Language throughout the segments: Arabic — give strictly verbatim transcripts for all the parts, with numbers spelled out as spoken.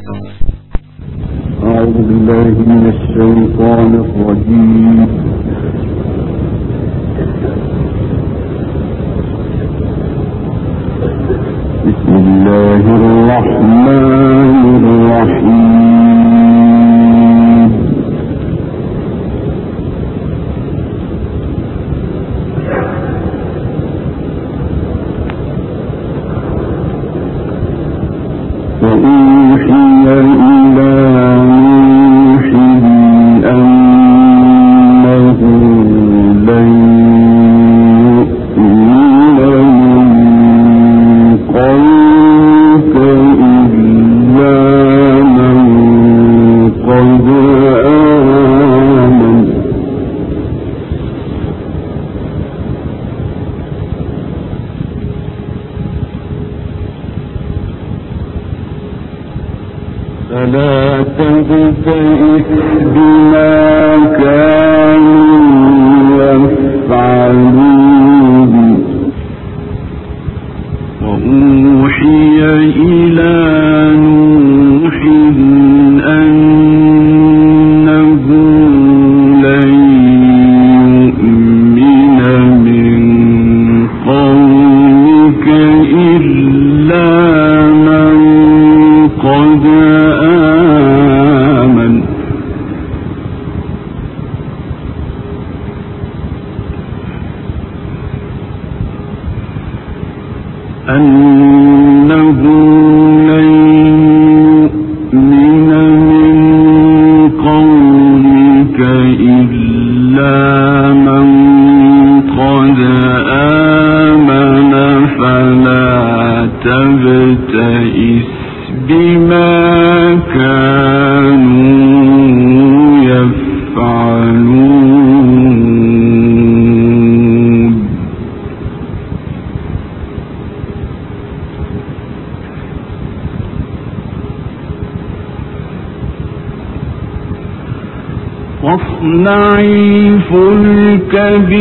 أعوذ بالله من الشيطان الرجيم. بسم الله الرحمن الرحيم. وأوحي إلى نوح أنه لن يؤمن من قومك إلا من قد آمن فلا تبتئس بما كانوا يفعلون. وأوحي إلى نوح أنه لن يؤمن من قومك إلا من قد آمن أنه لن يؤمن من قومك إلا من قد آمن فلا تبتئس بما كانوا يفعلون. واصنع الفلك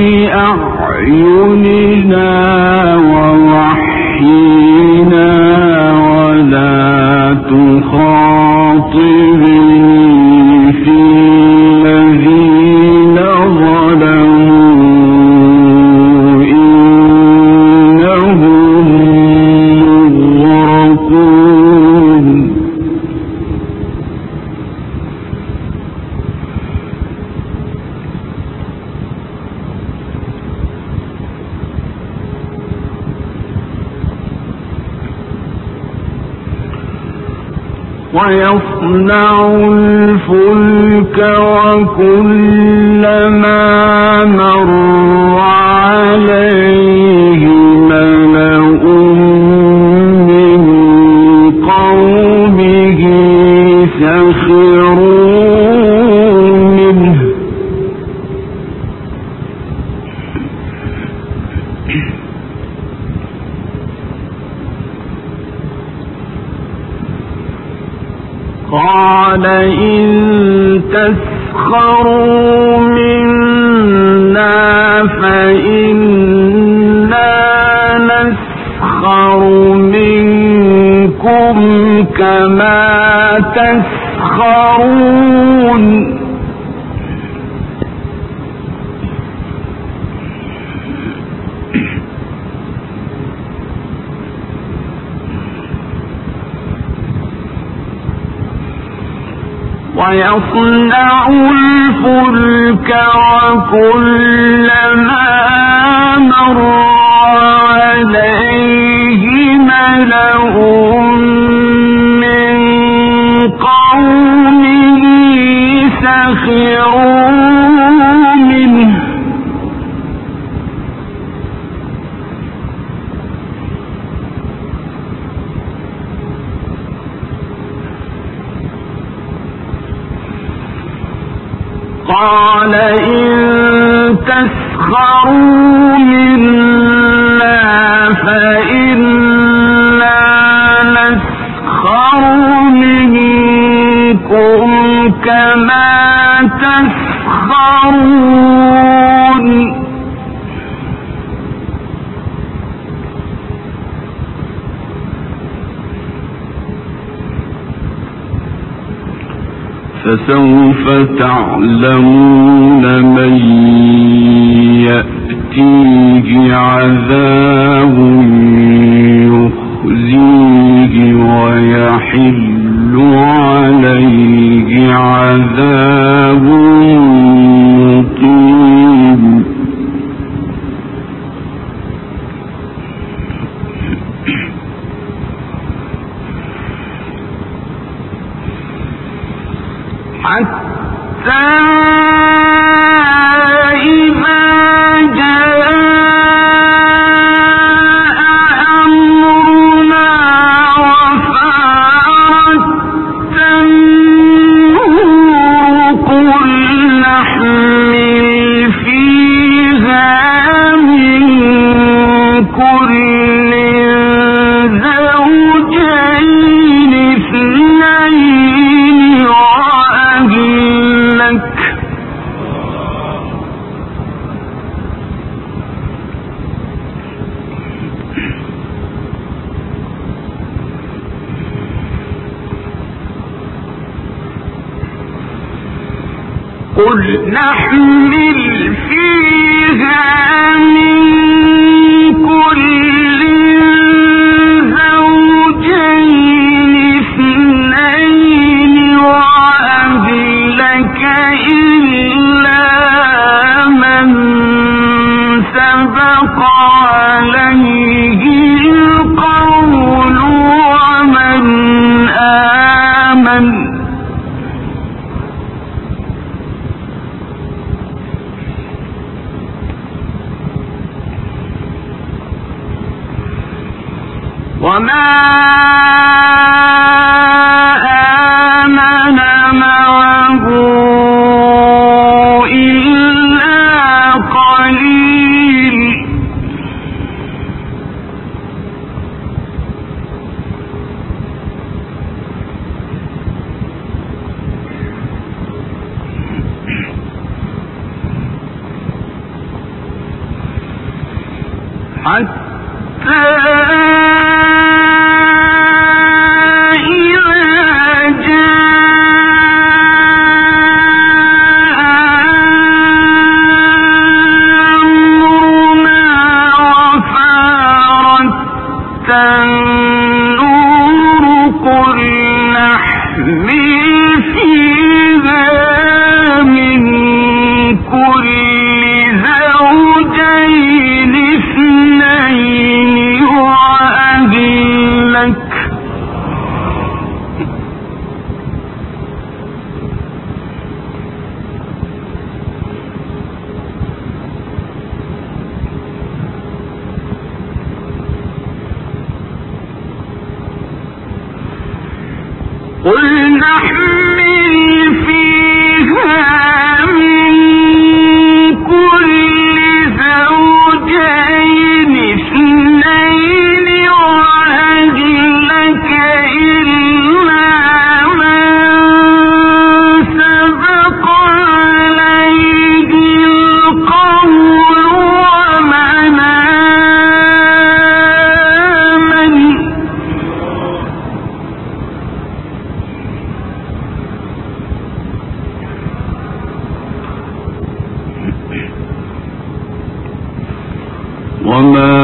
بأعيننا ووحينا ولا تخاطبني في الذين ظلموا إنهم مغرقون. ويصنع الفلك وكلما مر عليه ملأ من قومه سخروا منه قال إن تسخروا منا فإنا نسخر منكم كما تسخرون. ويصنع الفلك وكلما مر عليه ملأ من قومه سخروا منه قال إن تسخروا منا فإنا نسخر منكم كما تسخرون. فسوف تعلمون من يأتيه عذاب يخزيه ويحل عليه عذاب مقيم. حتى إذا جاء أمرنا وفارت النور قل نحمل فيها من كل زوجين اثنين وأهلك قل نحمل فيها من كل زوجين اثنين وأهلك إلا من سبق عليه القول ومن آمن وما آمن معه إلا قليل. حتى قل نحمل فيها من كل زوجين اثنين وأهلك إلا من سبق عليه القول ومن آمن وما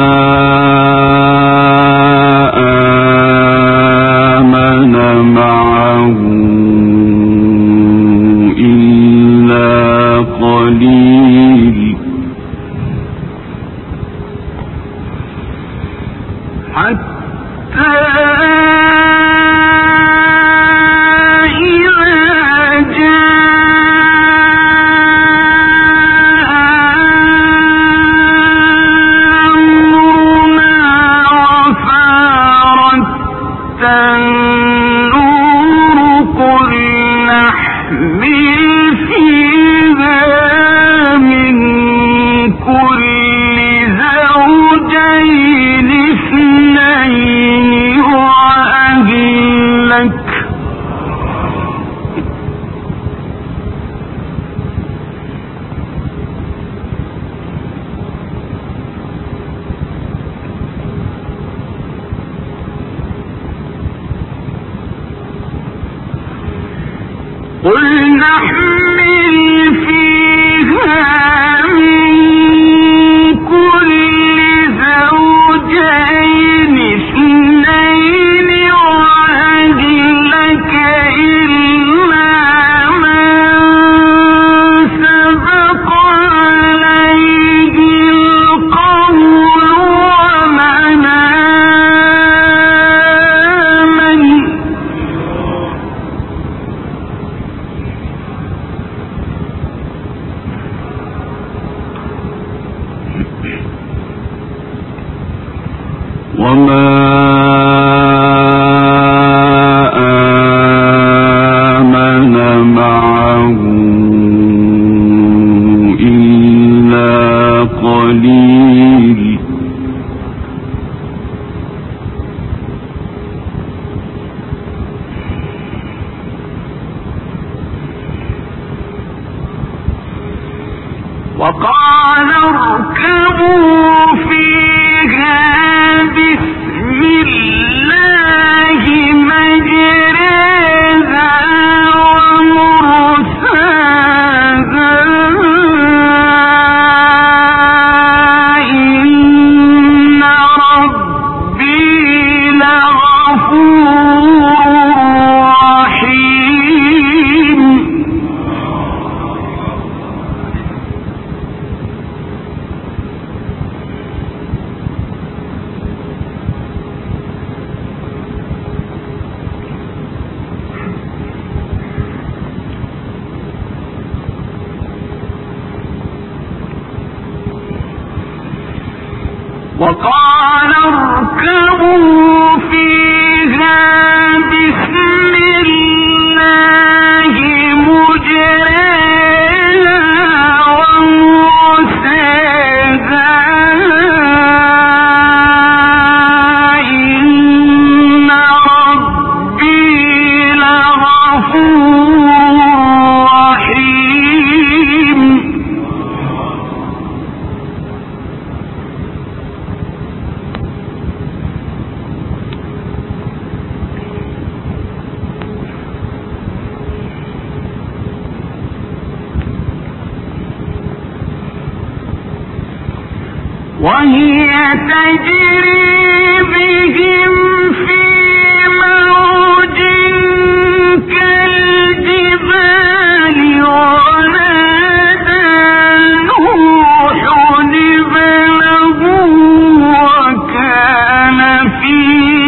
آمن معه إلا قليل. حتى وقال اركبوا فيها بسم الله مجريها ومرساها إن ربي لغفور رحيم. وقال اركبوا فيها بسم الله مجريها ومرساها إن ربي لغفور رحيم. وهي تجري بهم في موج كالجبال ونادى نوح ابنه وكان في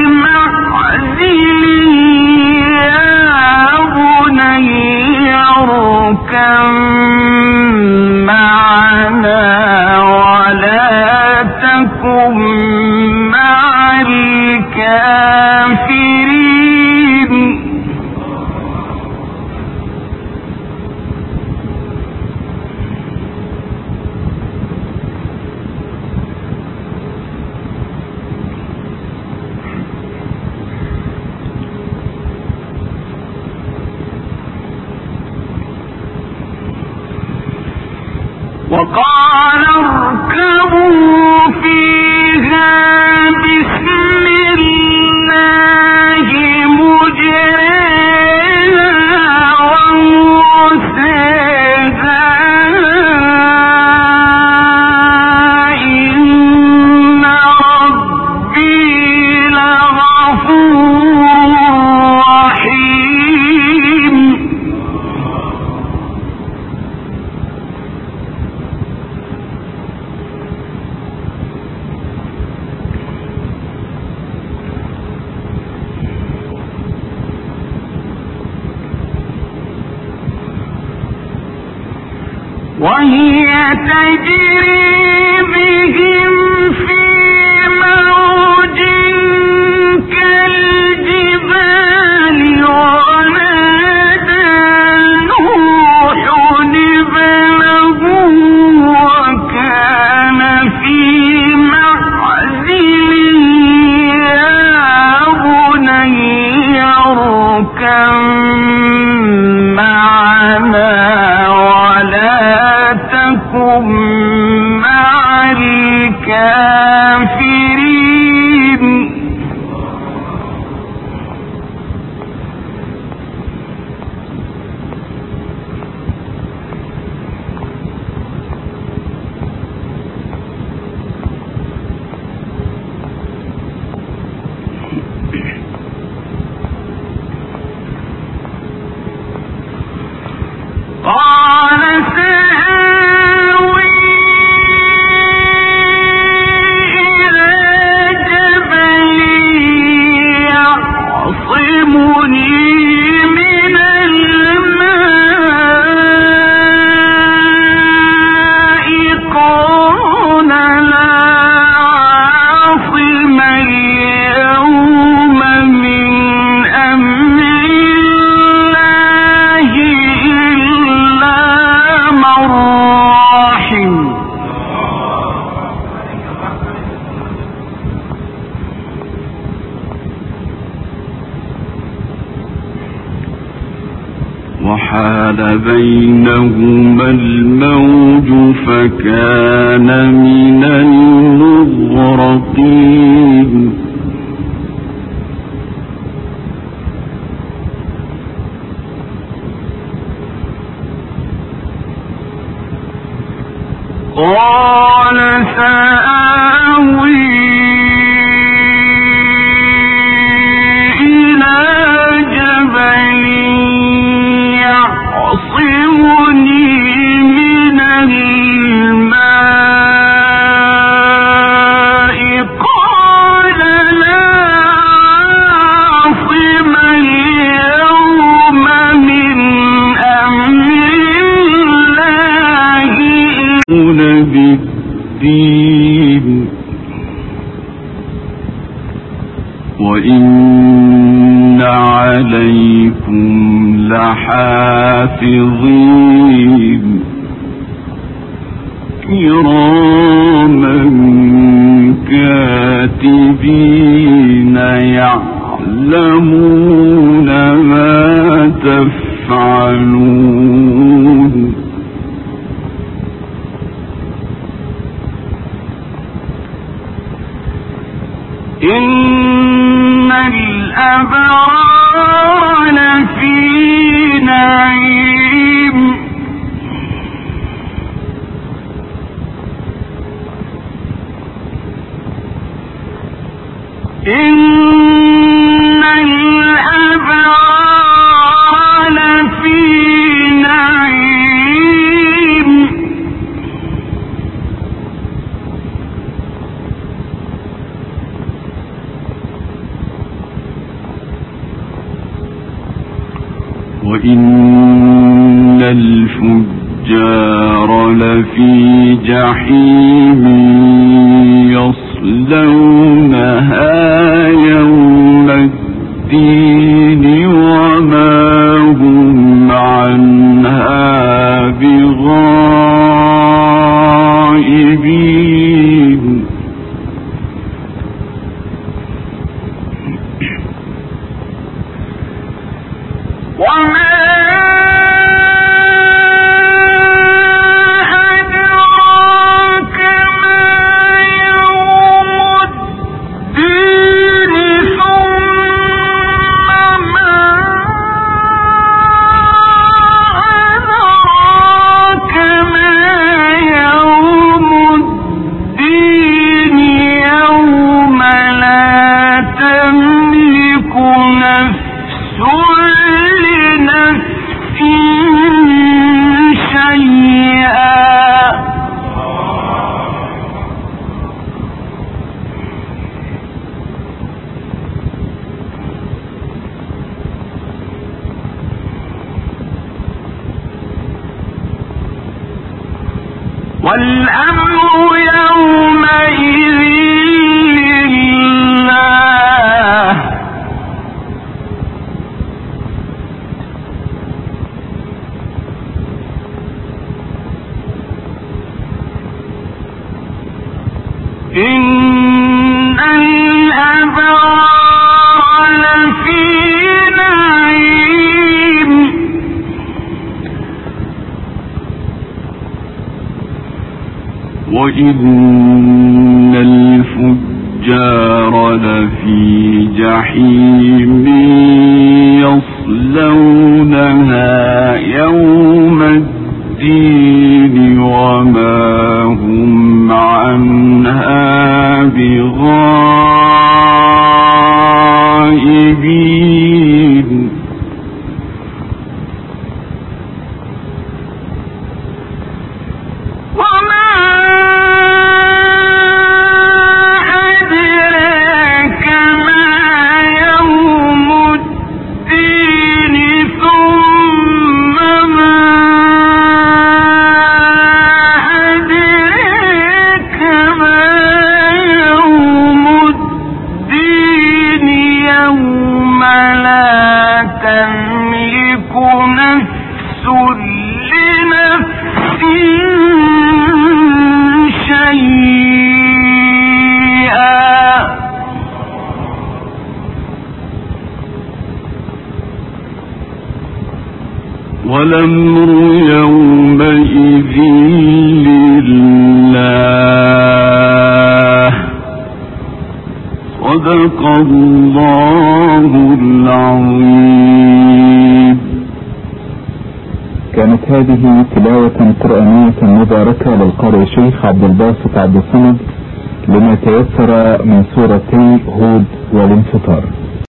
معزل يا بني اركب معنا تكن مع الكافرين. وقال اركبوا فيها بسم الله مجريها ومرساها إن ربي لغفور رحيم. وهي تجري بهم في موج كالجبال ونادى نوح ابنه وكان في معزل يا بني اركب معنا تكن مع الكافرين. وحال بينهما الموج فكان من المغرقين قال سآوي إلى جبل يعصمني من الماء قال لا عاصم اليوم من أمر الله بالدين وإن عليكم لحافظين كراما كاتبين يعلمون ما تفعلون إن الأبرار لفي نعيم إن الأبرار لفي نعيم وإن الفجار لفي جحيم يصلونها يوم الدين وما هم عنها بغائبين وما والأمر يومئذ لله إن الأبرار لفي نعيم وإن الفجار لفي جحيم يصلونها يوم الدين وما هم عنها بغائبين والأمر يومئذ لله. صدق الله العظيم. كانت هذه تلاوة قرآنية مباركة للقارئ الشيخ عبد الباسط عبد الصمد لما تيسر من سورتي هود والانفطار.